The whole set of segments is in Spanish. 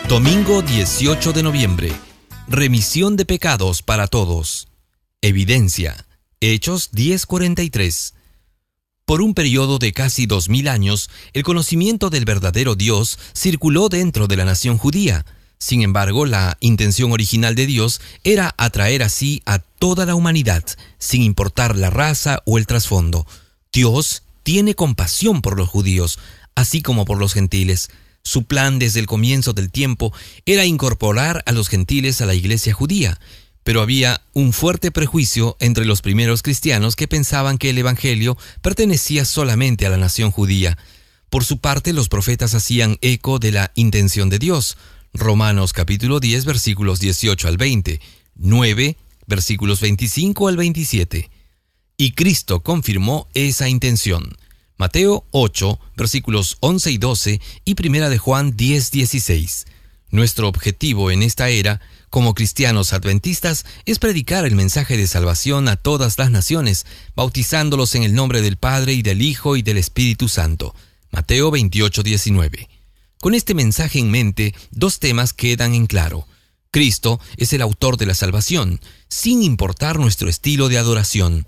Domingo 18 de noviembre. Remisión de pecados para todos. Evidencia. Hechos 10:43. Por un periodo de casi 2000 años, el conocimiento del verdadero Dios circuló dentro de la nación judía. Sin embargo, la intención original de Dios era atraer así a toda la humanidad, sin importar la raza o el trasfondo. Dios tiene compasión por los judíos, así como por los gentiles. Su plan desde el comienzo del tiempo era incorporar a los gentiles a la iglesia judía, pero había un fuerte prejuicio entre los primeros cristianos que pensaban que el evangelio pertenecía solamente a la nación judía. Por su parte, los profetas hacían eco de la intención de Dios. Romanos capítulo 10, versículos 18 al 20, 9, versículos 25 al 27. Y Cristo confirmó esa intención. Mateo 8, versículos 11 y 12 y Primera de Juan 10, 16. Nuestro objetivo en esta era, como cristianos adventistas, es predicar el mensaje de salvación a todas las naciones, bautizándolos en el nombre del Padre y del Hijo y del Espíritu Santo. Mateo 28, 19. Con este mensaje en mente, dos temas quedan en claro. Cristo es el autor de la salvación, sin importar nuestro estilo de adoración,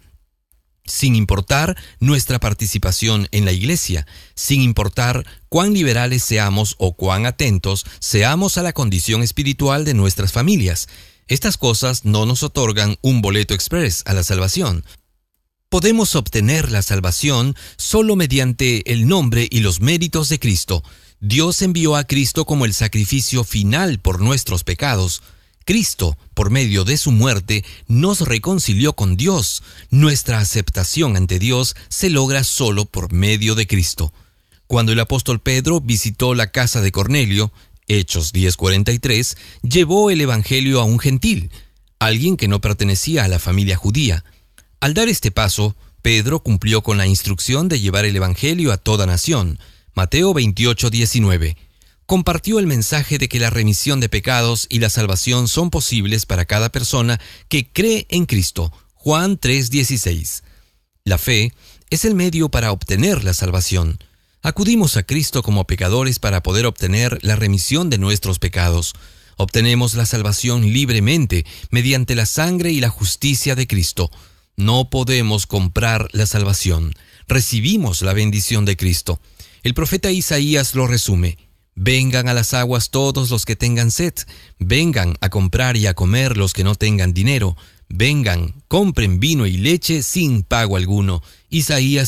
sin importar nuestra participación en la iglesia, sin importar cuán liberales seamos o cuán atentos seamos a la condición espiritual de nuestras familias. Estas cosas no nos otorgan un boleto express a la salvación. Podemos obtener la salvación solo mediante el nombre y los méritos de Cristo. Dios envió a Cristo como el sacrificio final por nuestros pecados. Cristo, por medio de su muerte, nos reconcilió con Dios. Nuestra aceptación ante Dios se logra solo por medio de Cristo. Cuando el apóstol Pedro visitó la casa de Cornelio, Hechos 10:43, llevó el evangelio a un gentil, alguien que no pertenecía a la familia judía. Al dar este paso, Pedro cumplió con la instrucción de llevar el evangelio a toda nación. Mateo 28:19. Compartió el mensaje de que la remisión de pecados y la salvación son posibles para cada persona que cree en Cristo. Juan 3:16. La fe es el medio para obtener la salvación. Acudimos a Cristo como pecadores para poder obtener la remisión de nuestros pecados. Obtenemos la salvación libremente mediante la sangre y la justicia de Cristo. No podemos comprar la salvación. Recibimos la bendición de Cristo. El profeta Isaías lo resume: vengan a las aguas todos los que tengan sed, vengan a comprar y a comer los que no tengan dinero, vengan, compren vino y leche sin pago alguno. Isaías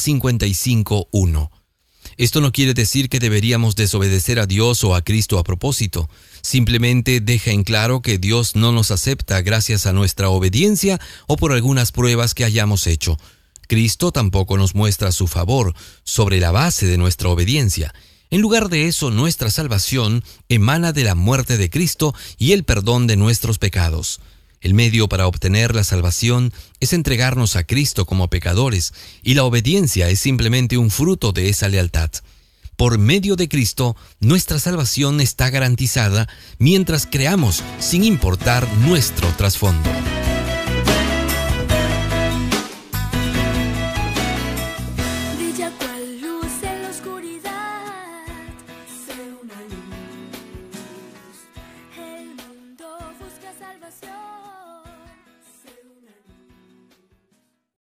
55:1. Esto no quiere decir que deberíamos desobedecer a Dios o a Cristo a propósito. Simplemente deja en claro que Dios no nos acepta gracias a nuestra obediencia o por algunas pruebas que hayamos hecho. Cristo tampoco nos muestra su favor sobre la base de nuestra obediencia. En lugar de eso, nuestra salvación emana de la muerte de Cristo y el perdón de nuestros pecados. El medio para obtener la salvación es entregarnos a Cristo como pecadores, y la obediencia es simplemente un fruto de esa lealtad. Por medio de Cristo, nuestra salvación está garantizada mientras creamos sin importar nuestro trasfondo.